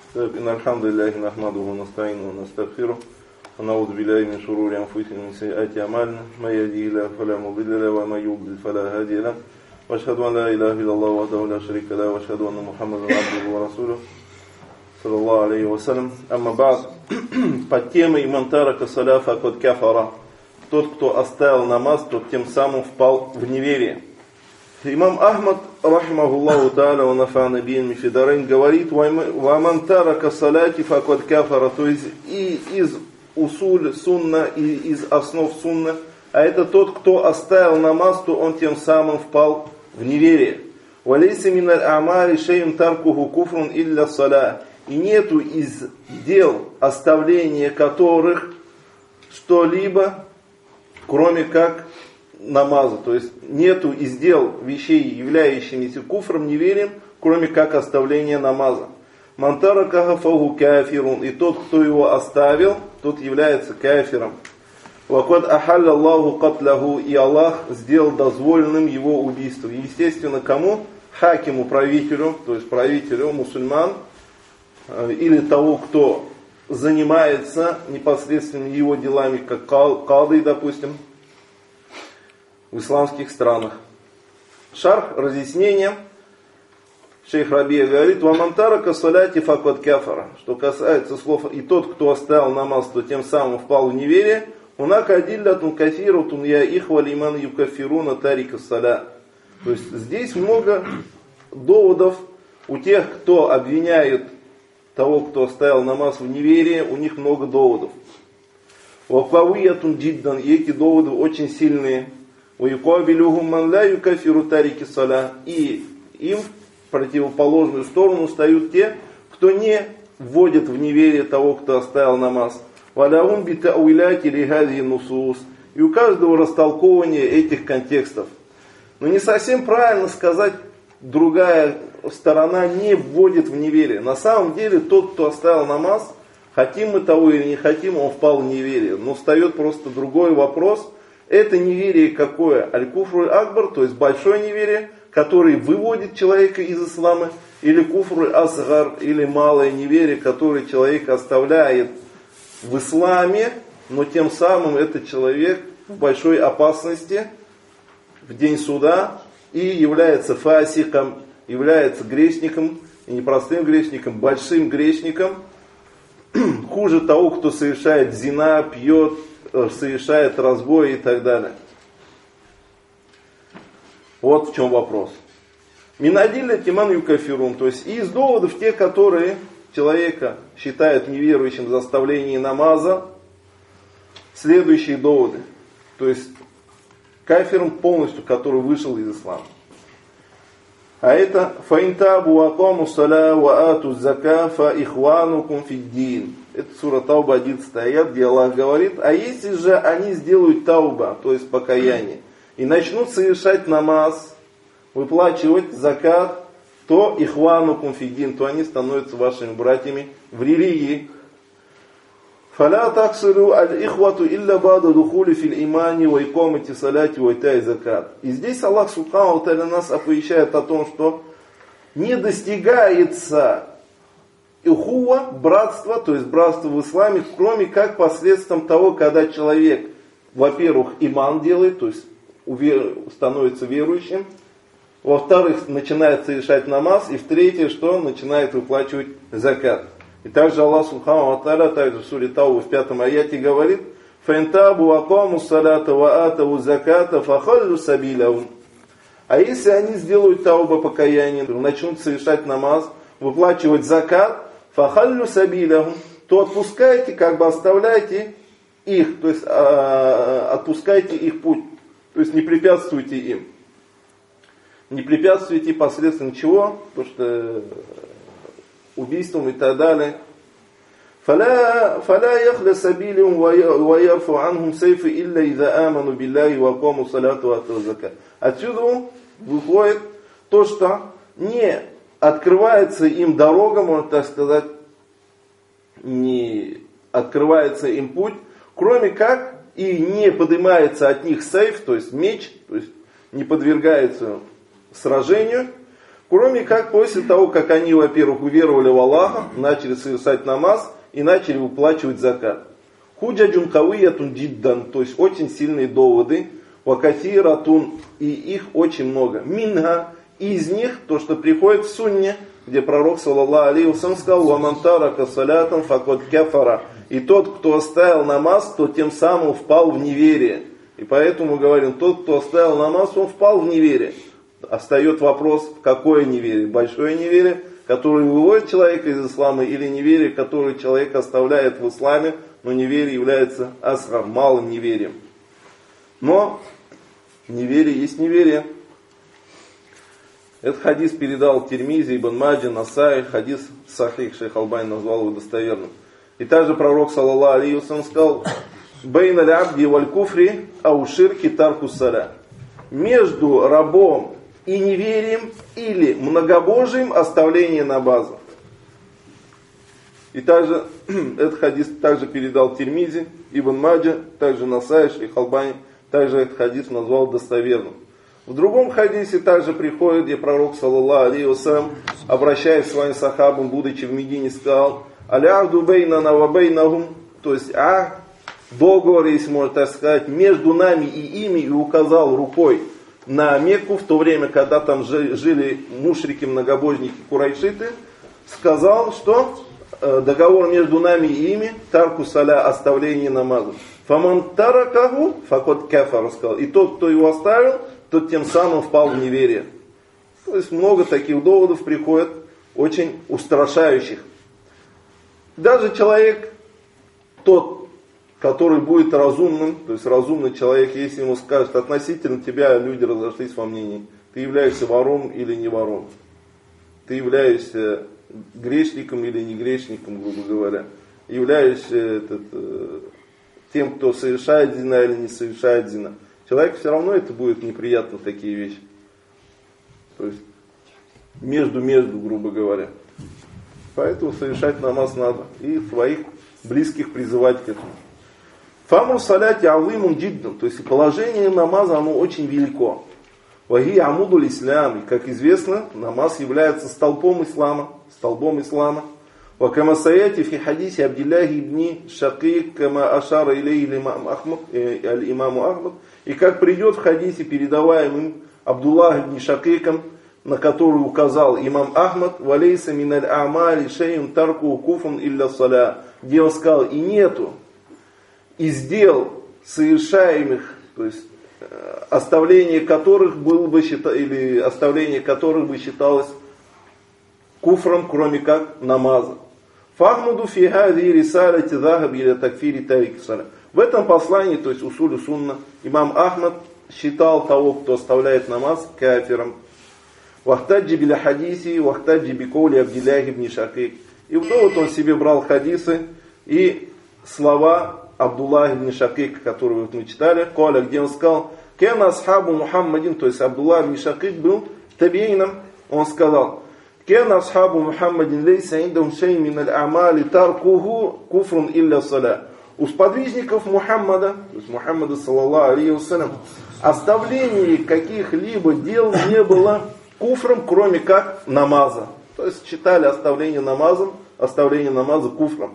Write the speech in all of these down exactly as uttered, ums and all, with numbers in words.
إن الحمد لله نحمده ونستعينه ونستغفره ونعوذ بالله من شرور أنفسنا ومن سيئات أعمالنا من يهده الله فلا مضل له ومن يضلل فلا هادي له وأشهد أن لا إله إلا الله وحده لا شريك له وأشهد أن محمدا عبده ورسوله صلى الله عليه وسلم. أما بعد, под темой «Ман тарака саля факад кафара», тот, кто оставил намаз, тот тем самым впал в неверие. Имам Ахмад, рахимахуллаху та'аля, ва нафа'на бихи фи дарайн, говорит: «Ва ман тарака саляти факад кафара», то есть и из усуль сунна, и из основ сунна, а это тот, кто оставил намаз, то он тем самым впал в неверие. «Ва лейса мин аль-а'мали шей'ун таркуху куфрун илля саля», и нету из дел, оставления которых что-либо, кроме как намаза. То есть нету из дел вещей, являющимися куфром, неверием, кроме как оставления намаза. «Ман таракаха фаху кафирун», и тот, кто его оставил, тот является кафиром. «Ва кад ахалля Аллаху катляху», и Аллах сделал дозволенным его убийство. Естественно, кому? Хакиму, правителю, то есть правителю мусульман, или того, кто занимается непосредственно его делами, как кады, допустим, в исламских странах. Шарх, разъяснение. Шейх Рабия говорит: «Ва ман тарака саляти факад кафара», что касается слов «и тот, кто оставил намаз, то тем самым впал в неверие». «Унака адиллятун кафирутун я ихва лиман юкафируна тарика саля». То есть здесь много доводов у тех, кто обвиняет того, кто оставил намаз в неверии, у них много доводов. «Вакавиятун джиддан», и эти доводы очень сильные. «Ваюкабилюхум ман ля юкафиру тарики саля», и им в противоположную сторону встают те, кто не вводит в неверие того, кто оставил намаз. «Валягум битауиляти лихази нусус», и у каждого растолкования этих контекстов. Но не совсем правильно сказать, другая сторона не вводит в неверие. На самом деле тот, кто оставил намаз, хотим мы того или не хотим, он впал в неверие. Но встает просто другой вопрос. Это неверие какое? Аль-куфруль акбар, то есть большое неверие, которое выводит человека из ислама, или куфруль асгар, или малое неверие, которое человек оставляет в исламе, но тем самым этот человек в большой опасности в день суда и является фасиком, является грешником, и не простым грешником, большим грешником, хуже того, кто совершает зина, пьет, совершает разбой и так далее. Вот в чем вопрос. Минадилля тиман юкафирун, то есть из доводов те, которые человека считают неверующим за оставление намаза, следующие доводы. То есть кафиром полностью, который вышел из ислама. А это фаинтабу вакаму саля ва ату зака фа ихванукум фиддин. Это сура Тауба, одиннадцатый аят, где Аллах говорит: а если же они сделают тауба, то есть покаяние, и начнут совершать намаз, выплачивать закат, то ихванукум фиддин, то они становятся вашими братьями в религии. «Фаля таксулю аль-ихвату илля бада духули фил имани ва икомати саляти ва итай закат». И здесь Аллах Субхану ва Тааля нас оповещает о том, что не достигается ихуа, братство, то есть братство в исламе, кроме как посредством того, когда человек, во-первых, иман делает, то есть становится верующим, во-вторых, начинает совершать намаз, и в-третьих, что начинает выплачивать закат. И также Аллах Субхану ва Тааля, также в суре Тауба в пятом аяте говорит: «Фаинтабу вакаму салята ва атаву заката фахаллю сабилявум». А если они сделают тауба, покаяние, начнут совершать намаз, выплачивать закат, фахаллю сабилявум, то отпускайте, как бы оставляйте их, то есть а, отпускайте их путь, то есть не препятствуйте им. Не препятствуйте посредством чего? Потому что убийством и так далее. «Фаля яхля сабилиум ва ярфу анхум сейфы илля иза аману билляхи ва акаму саляту ва ату закат». Отсюда выходит то, что не открывается им дорога, можно так сказать, не открывается им путь, кроме как и не поднимается от них сейф, то есть меч, то есть не подвергается сражению, Кроме как после того, как они, во-первых, уверовали в Аллаха, начали совершать намаз и начали выплачивать закат. Худжаджун кавиятун джиддан, то есть очень сильные доводы, вакатиратун, и их очень много. Минга, из них то, что приходит в сунне, где пророк, саллаллаху алейхи вассалям, сказал: «Вамантарака салятан факот кафара». И тот, кто оставил намаз, то тем самым впал в неверие. И поэтому говорим, тот, кто оставил намаз, он впал в неверие. Остает вопрос, в какое неверие? Большое неверие, которое выводит человека из ислама, или неверие, которое человек оставляет в исламе, но неверие является асгар, малым неверием. Но неверие есть неверие. Этот хадис передал Тирмизи, Ибн Маджа, Насаи, хадис сахих, шейх Албани назвал его достоверным. И также пророк, саллаллаху алейхи вассалям, сказал: «Бейна лябди валь куфри ауширки тарку саля». Между рабом и неверием или многобожием оставление намаза. И также этот хадис также передал Тирмизи, Ибн Маджа, также Насаи, шейх Албани, также этот хадис назвал достоверным. В другом хадисе также приходит, где пророк, саллаллаху алейхи вассалям, обращаясь к своим сахабам, будучи в Медине, сказал: «Аляхду бейнана ва бейнахум», то есть а договор, если можно так сказать, между нами и ими, и указал рукой на Мекку, в то время, когда там жили мушрики, многобожники, курайшиты, сказал, что договор между нами и ими, тарку саля, оставление намаза. Фаман таракаху факот кафар, сказал. И тот, кто его оставил, тот тем самым впал в неверие. То есть много таких доводов приходит, очень устрашающих. Даже человек, тот, который будет разумным, то есть разумный человек, если ему скажут: относительно тебя люди разошлись во мнении, ты являешься вором или не вором, ты являешься грешником или не грешником, грубо говоря, являешься этот, тем, кто совершает зина или не совершает зина, человеку все равно это будет неприятно, такие вещи. То есть между-между, грубо говоря. Поэтому совершать намаз надо. И своих близких призывать к этому. Фамру саляти алимун джиддан. То есть положение намаза, оно очень велико. Ваги амудуль ислам. И, как известно, намаз является столпом ислама. Столбом ислама. Вакама саяти фи хадисе Абдилляхи ибни Шакик, кама ашара илей аль-имаму Ахмад. И как придет в хадисе, передаваемым Абдуллах ибн Шакиком, на который указал имам Ахмад: «Валейса миналь а'мали шейун тарку куфун илля саля», где он сказал: и нету из дел совершаемых, то есть оставление которых было бы считалось, или оставление которых бы считалось куфром, кроме как намаза. Фахмуду фи хази рисалати захаб иля такфири тарик саля. В этом послании, то есть усулю сунна, имам Ахмад считал того, кто оставляет намаз, кафиром. Вахтаджи биля хадиси, вахтаджи биколи Абдилляхи ибн Шакик. И в довод он себе брал хадисы и слова Абдуллаха ибн Шакик, которые вот мы читали, Коля, где он сказал: «Кена асхабу Мухаммадин», то есть Абдуллах ибн Шакик был табиином, он сказал: «Кена асхабу Мухаммадин лейса индахум шей мин аль-амали таркуху куфрун илля саля». У сподвижников Мухаммада, то есть Мухаммада, саллаллаху алейхи вассалям, оставление каких-либо дел не было куфром, кроме как намаза. То есть считали оставление намазом, оставление намаза куфром.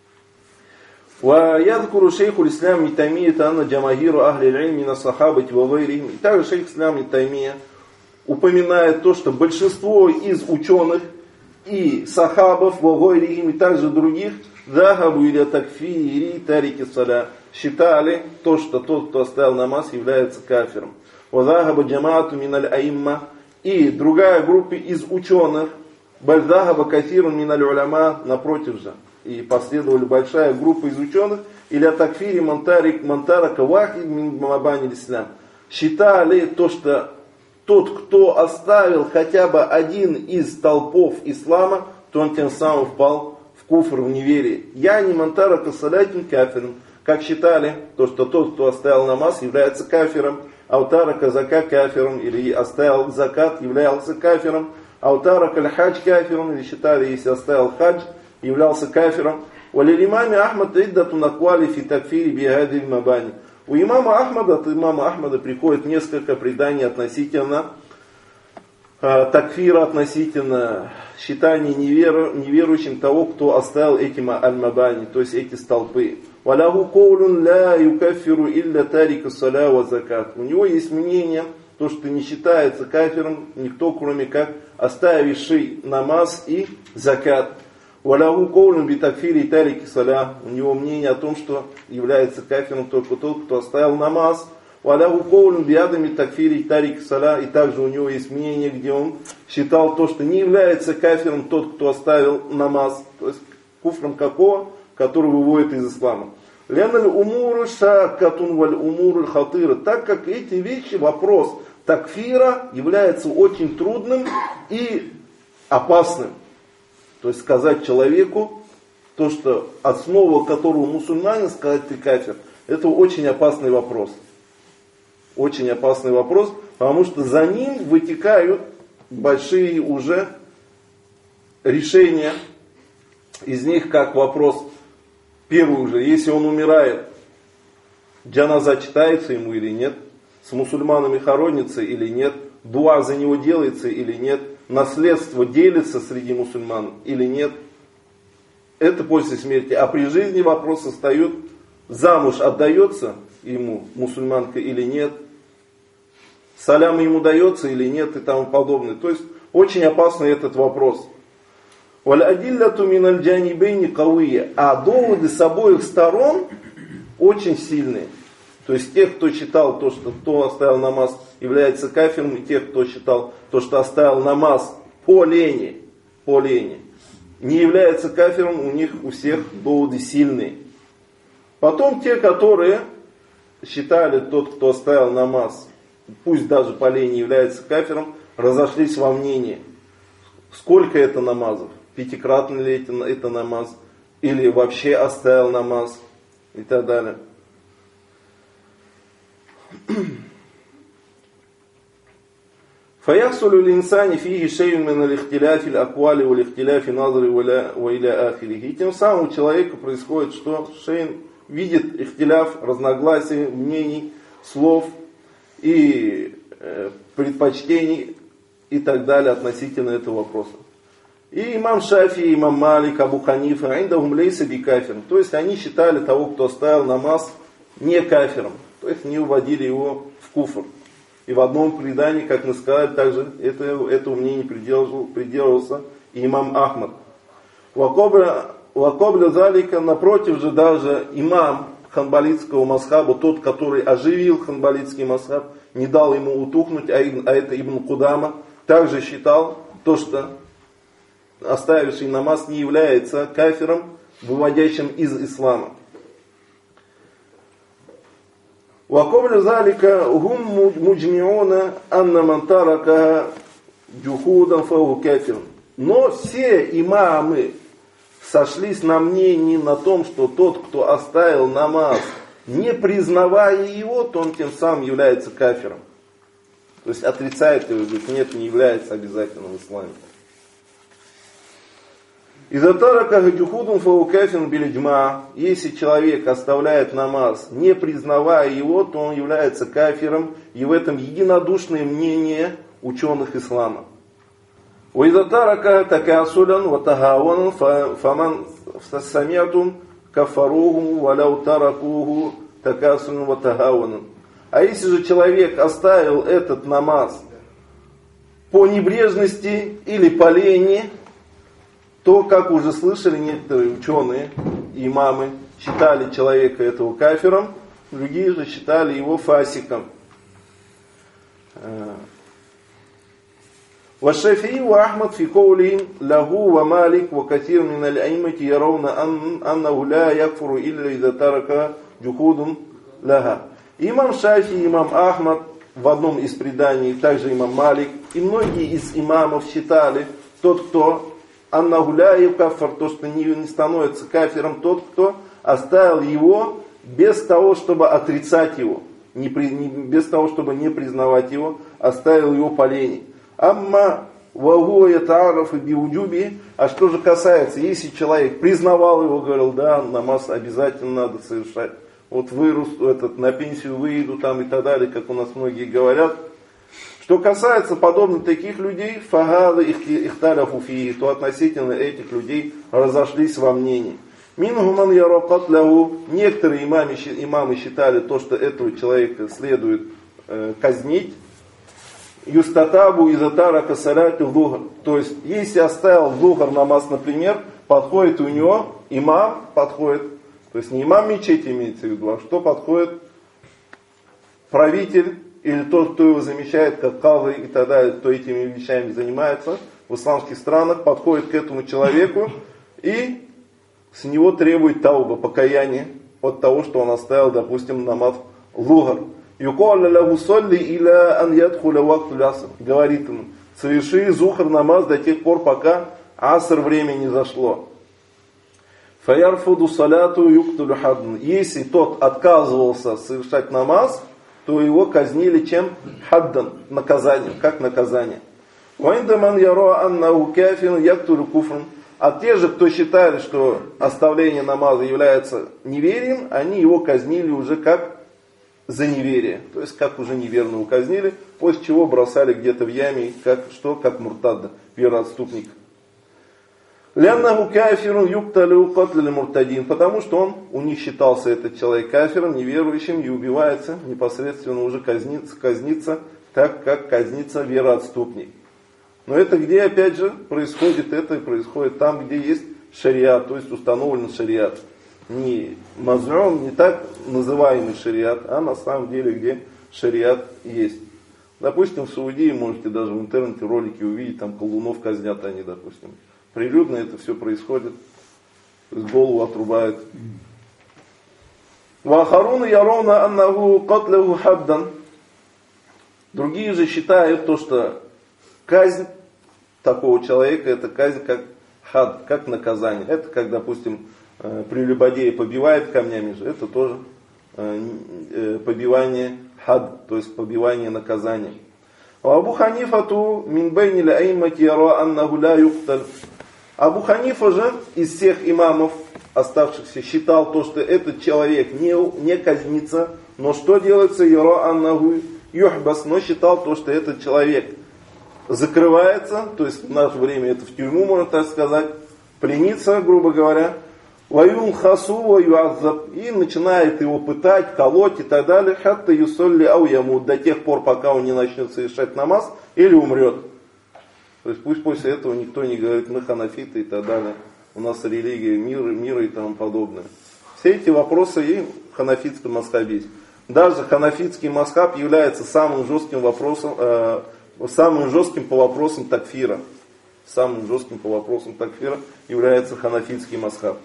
ويذكر شيخ الإسلام ابن تيمية أن جماهير أهل العلم من الصحابة وغيرهم. И также шейх ислам ибн Таймия упоминает то, что большинство из ученых и сахабов, вагойрихим, и также других, захабу или такфири тарики саля, считали то, что тот, кто оставил намаз, является кафиром. Вазахаба джамаату миналь аимма, и другая группа из ученых, бальзахаба кафирун миналь уляма, напротив же. И последовали большая группа из ученых, или такфири мантарик мантарака вахид мин мабани ислам. Считали то, что тот, кто оставил хотя бы один из толпов ислама, то он тем самым впал в куфр, в неверие. Я не мантарака салятин кафиром. Как считали, то, что тот, кто оставил намаз, является кафиром. Аутарака зака кафиром, или оставил закат, являлся кафиром. Аутарака аль-хадж кафиром, или считали, если оставил хадж, являлся кафиром. Валилимами Ахмад иддату наквали фи такфири бихадиль мабани. У имама Ахмада, от имама Ахмада приходит несколько преданий относительно такфира относительно считания неверу, неверующим того, кто оставил эти аль-мабани, то есть эти столпы. وَلَهُ قَوْلٌ لَا يُكَفِّرُ إِلَّا تَارِكَ الصَّلَاةِ وَالزَّكَاةِ. У него есть мнение, то, что не считается кафиром никто, кроме как оставивший намаз и закат. وَلَهُ قَوْلٌ بِتَكْفِيرِ تَارِكِ الصَّلَاةِ. У него мнение о том, что является кафиром только тот, кто оставил намаз. وَلَهُ قَوْلٌ بِعَدَمِ تَكْفِيرِ تَارِكِ الصَّلَاةِ. И также у него есть мнение, где он считал то, что не является кафиром тот, кто оставил намаз. То есть куфром какого? Который выводит из ислама. Ляналь умуру шакатун валь умуру хатыра. Так как эти вещи, вопрос такфира является очень трудным и опасным. То есть сказать человеку, то, что основа которого мусульманин, сказать ты кафир, это очень опасный вопрос. Очень опасный вопрос, потому что за ним вытекают большие уже решения. Из них как вопрос, первый уже, если он умирает, джаназа читается ему или нет, с мусульманами хоронится или нет, дуа за него делается или нет, наследство делится среди мусульман или нет. Это после смерти. А при жизни вопрос встает, замуж отдается ему мусульманка или нет, салям ему дается или нет и тому подобное. То есть очень опасный этот вопрос. وَالْأَدِلَّةُ مِنَ الْجَانِبَيْنِ قَوِيَّةٌ. А доводы с обоих сторон очень сильные. То есть тех, кто считал то, что кто оставил намаз, является кафиром, и тех, кто считал то, что оставил намаз по лени, по лени, не является кафиром, у них у всех доводы сильные. Потом те, которые считали тот, кто оставил намаз, пусть даже по лени является кафиром, разошлись во мнении, сколько это намазов. Пятикратный ли это, это намаз, или вообще оставил намаз, и так далее. فَيَحْصُلُ الْإِنسَانِ فِيهِ شَيْءٌ مِنَ الْإِخْتِلَافِ الْأَقْوَالِ وَالْإِخْتِلَافِ النَّظْرِ وَإِلَى آخِرِهِ. И тем самым у человека происходит, что шейн видит ихтиляф, разногласия мнений, слов и э, предпочтений и так далее относительно этого вопроса. И имам Шафи, имам Малик, Абу Ханифа, индахум лейса би кафиром. То есть они считали того, кто оставил намаз, не кафиром. То есть не уводили его в куфр. И в одном предании, как мы сказали, также это, этому мнению придерживался, придерживался и имам Ахмад. Вакобля залика, напротив же даже имам ханбалитского масхаба, тот, который оживил ханбалитский масхаб, не дал ему утухнуть, а это Ибн Кудама, также считал то, что оставивший намаз не является кафиром, выводящим из ислама. وَقَبْلَ ذَلِكَ هُمْ مُجْمِعُونَ أَنَّ مَنْ تَرَكَهَا جُحُودًا فَهُوَ كَافِرٌ. Но все имамы сошлись на мнении на том, что тот, кто оставил намаз, не признавая его, то он тем самым является кафиром. То есть отрицает его, говорит, нет, не является обязательным в исламе. Из-за тарака гадюхудум фаукафин билиджма. Если человек оставляет намаз, не признавая его, то он является кафиром, и в этом единодушное мнение ученых ислама. Из-за тарака такасулян ватахауан фаман самятум кафаруху валяу таракуху такасулян ватахауан. А если же человек оставил этот намаз по небрежности или по лени, то, как уже слышали некоторые ученые, имамы, считали человека этого кафиром, другие же считали его фасиком. والشافعي وأحمد في قولهم له ومالك وكثير من الأئمة يرون أنه لا يكفر إلا إذا ترك جحود لها. Имам Шафи, имам Ахмад в одном из преданий, также имам Малик и многие из имамов считали, тот, кто аннаху ля юкаффар, то, что не, не становится кафиром, тот, кто оставил его без того, чтобы отрицать его, не, не, без того, чтобы не признавать его, оставил его по лени. Амма вагу ятаараф и биуджуби. А что же касается, если человек признавал его, говорил, да, намаз обязательно надо совершать, вот вырос, этот, на пенсию выйду там и так далее, как у нас многие говорят, Что касается подобно таких людей, фагады ихталяфу фии, то относительно этих людей разошлись во мнении. Мингуман яракат лягу, некоторые имамы, имамы считали то, что этого человека следует э, казнить. Юстатабу изатара касаляту лугар. То есть, если оставил лугар намаз, например, подходит у него имам, подходит, то есть не имам мечети имеется в виду, а что подходит правитель, или тот, кто его замещает, как кавы и так далее, кто этими вещами занимается в исламских странах, подходит к этому человеку и с него требует тауба, покаяние от того, что он оставил, допустим, намаз лугар. Говорит ему, соверши зухар намаз до тех пор, пока аср время не зашло. Если тот отказывался совершать намаз, то его казнили чем? Хаддан, наказанием, как наказание. А те же, кто считали, что оставление намаза является неверием, они его казнили уже как за неверие. То есть как уже неверного казнили, после чего бросали где-то в яме, как, что, как муртадда, вероотступник. Потому что он, у них считался этот человек кафиром, неверующим, и убивается, непосредственно уже казнится, казнится так, как казнится вероотступник. Но это где, опять же, происходит? Это происходит там, где есть шариат, то есть установлен шариат. Не мазрун, не так называемый шариат, а на самом деле, где шариат есть. Допустим, в Саудии можете даже в интернете ролики увидеть, там колунов казнят они, допустим. Прилюдно это все происходит. То есть голову отрубают. Вахаруна яровна аннаху катлаху хаддан. Другие же считают то, что казнь такого человека, это казнь как хад, как наказание. Это как, допустим, прелюбодея побивает камнями же, это тоже побивание хад, то есть побивание наказанием. Абу Ханифату мин байни ля-аймати яра аннаху ля юкталь. Абу Ханифа же из всех имамов оставшихся считал то, что этот человек не, не казнится, но что делается? Яра аннаху юхбас, но считал то, что этот человек закрывается, то есть в наше время это в тюрьму, можно так сказать, пленится, грубо говоря, ваюн хасу ваюаззаб, и начинает его пытать, колоть и так далее, хатта юсолли ау ямут, до тех пор, пока он не начнет совершать намаз или умрет. То есть пусть после этого никто не говорит, мы ханафиты и так далее, у нас религия мира, мира и тому подобное. Все эти вопросы и в ханафитском мазхабе есть. Даже ханафитский мазхаб является самым жестким вопросом, э, самым жестким по вопросам такфира. Самым жестким по вопросам такфира является ханафитский мазхаб.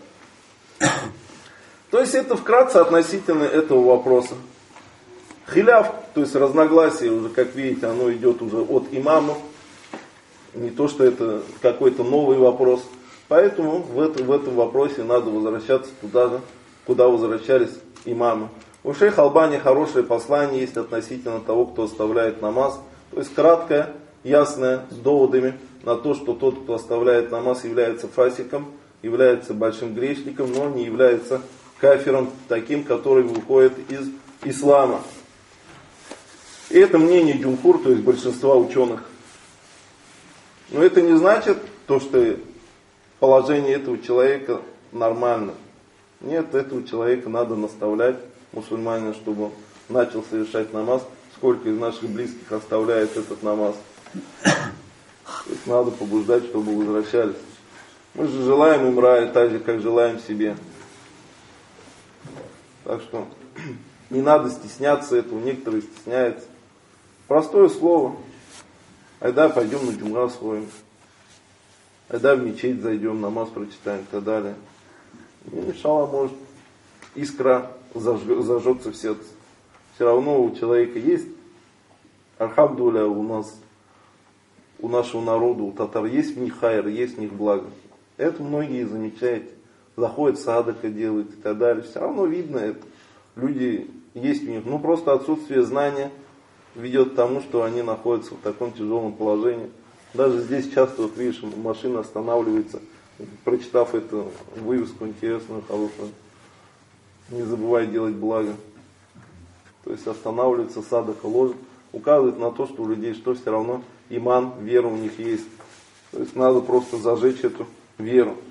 То есть это вкратце относительно этого вопроса. Хиляф, то есть разногласие, уже как видите, оно идет уже от имамов. Не то, что это какой-то новый вопрос. Поэтому в, это, в этом вопросе надо возвращаться туда же, куда возвращались имамы. У шейха Албани хорошее послание есть относительно того, кто оставляет намаз. То есть краткое, ясное, с доводами на то, что тот, кто оставляет намаз, является фасиком, является большим грешником, но не является кафиром таким, который выходит из ислама. И это мнение джумхур, то есть большинства ученых. Но это не значит то, что положение этого человека нормально. Нет, этого человека надо наставлять, мусульманина, чтобы он начал совершать намаз. Сколько из наших близких оставляет этот намаз. То есть надо побуждать, чтобы возвращались. Мы же желаем им рая, так же, как желаем себе. Так что не надо стесняться этого, некоторые стесняются. Простое слово. Айда пойдем на джумга сходим. Айда в мечеть зайдем, намаз прочитаем и так далее. И иншаллах, может, искра зажжется в сердце. Все равно у человека есть, альхамдулилля, у нас, у нашего народа, у татар есть в них хайр, есть в них благо. Это многие замечают. Заходят, садака делают и так далее. Все равно видно это. Люди есть в них. Ну просто отсутствие знания ведет к тому, что они находятся в таком тяжелом положении. Даже здесь часто, вот видишь, машина останавливается, прочитав эту вывеску интересную, хорошую. Не забывай делать благо. То есть останавливается, садака ложит. указывает на то, что у людей что все равно иман, вера у них есть. То есть надо просто зажечь эту веру.